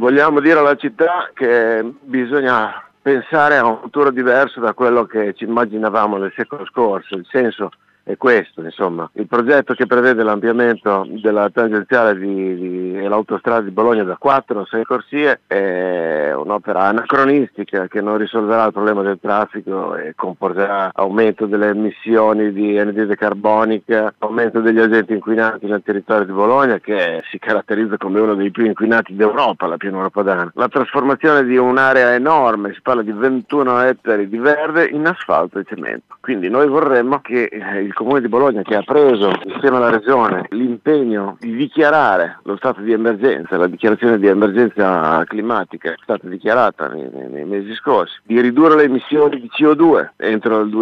Vogliamo dire alla città che bisogna pensare a un futuro diverso da quello che ci immaginavamo nel secolo scorso. Il senso è questo, insomma. Il progetto che prevede l'ampliamento della tangenziale e l'autostrada di Bologna da 4 a 6 corsie è un'opera anacronistica che non risolverà il problema del traffico e comporterà aumento delle emissioni di anidride carbonica, aumento degli agenti inquinanti nel territorio di Bologna, che si caratterizza come uno dei più inquinati d'Europa, la pianura padana. La trasformazione di un'area enorme, si parla di 21 ettari di verde, in asfalto e cemento. Quindi noi vorremmo che il Comune di Bologna, che ha preso insieme alla Regione l'impegno di dichiarare lo stato di emergenza, la dichiarazione di emergenza climatica è stata dichiarata nei mesi scorsi, di ridurre le emissioni di CO2 entro il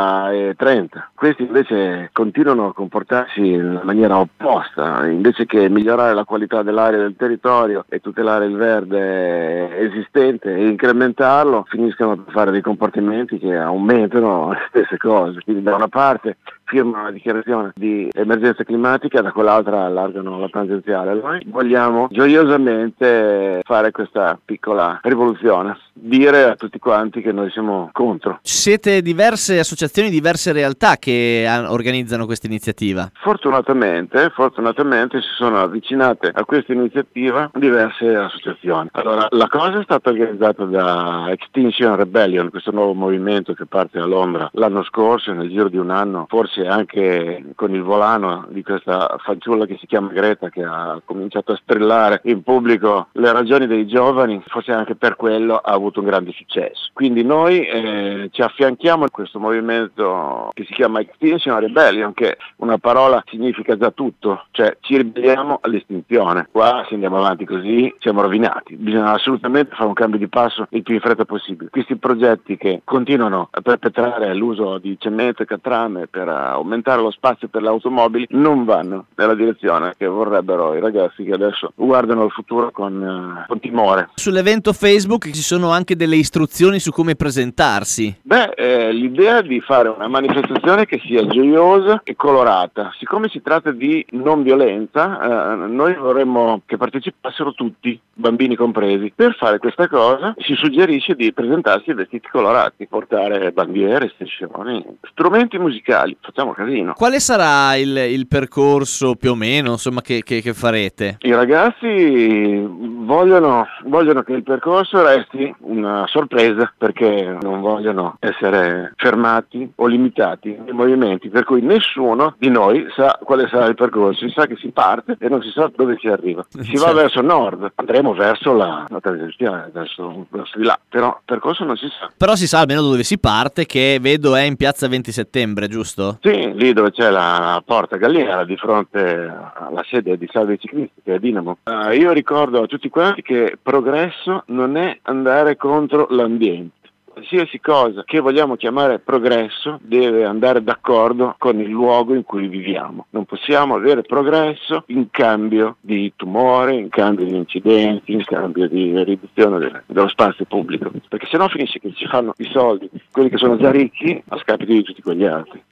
2030. Questi invece continuano a comportarsi in maniera opposta, invece che migliorare la qualità dell'aria del territorio e tutelare il verde esistente e incrementarlo, finiscono per fare dei comportamenti che aumentano le stesse cose. Quindi da una parte firmano una dichiarazione di emergenza climatica, da quell'altra allargano la tangenziale. Noi vogliamo gioiosamente fare questa piccola rivoluzione, dire a tutti quanti che noi siamo contro. Siete diverse associazioni, diverse realtà che organizzano questa iniziativa? Fortunatamente si sono avvicinate a questa iniziativa diverse associazioni. Allora, la cosa è stata organizzata da Extinction Rebellion, questo nuovo movimento che parte da Londra l'anno scorso, nel giro di un anno, forse anche con il volano di questa fanciulla che si chiama Greta, che ha cominciato a strillare in pubblico le ragioni dei giovani, forse anche per quello ha avuto un grande successo. Quindi noi ci affianchiamo a questo movimento che si chiama Extinction Rebellion, che una parola significa già tutto, cioè ci ribelliamo all'estinzione. Qua se andiamo avanti così siamo rovinati, bisogna assolutamente fare un cambio di passo il più in fretta possibile. Questi progetti che continuano a perpetrare l'uso di cemento e catrame per aumentare lo spazio per le automobili non vanno nella direzione che vorrebbero i ragazzi che adesso guardano al futuro con timore. Sull'evento Facebook ci sono anche delle istruzioni su come presentarsi. L'idea è di fare una manifestazione che sia gioiosa e colorata. Siccome si tratta di non violenza, noi vorremmo che partecipassero tutti, bambini compresi. Per fare questa cosa si suggerisce di presentarsi vestiti colorati, portare bandiere, striscioni, strumenti musicali. Facciamo casino. Quale sarà il percorso più o meno, insomma, che farete? I ragazzi vogliono che il percorso resti una sorpresa, perché non vogliono essere fermati o limitati nei movimenti, per cui nessuno di noi sa quale sarà il percorso. Si sa che si parte e non si sa dove si arriva. Si va verso nord, andremo verso la tangenziale, verso di là, però il percorso non si sa. Però si sa almeno dove si parte, che vedo è in piazza 20 settembre, giusto? Sì, lì dove c'è la Porta Galliera, di fronte alla sede di Salve i Ciclisti, che è Dinamo. Io ricordo a tutti quanti che progresso non è andare contro l'ambiente. Qualsiasi cosa che vogliamo chiamare progresso deve andare d'accordo con il luogo in cui viviamo. Non possiamo avere progresso in cambio di tumore, in cambio di incidenti, in cambio di riduzione dello spazio pubblico, perché sennò finisce che ci fanno i soldi quelli che sono già ricchi a scapito di tutti quegli altri.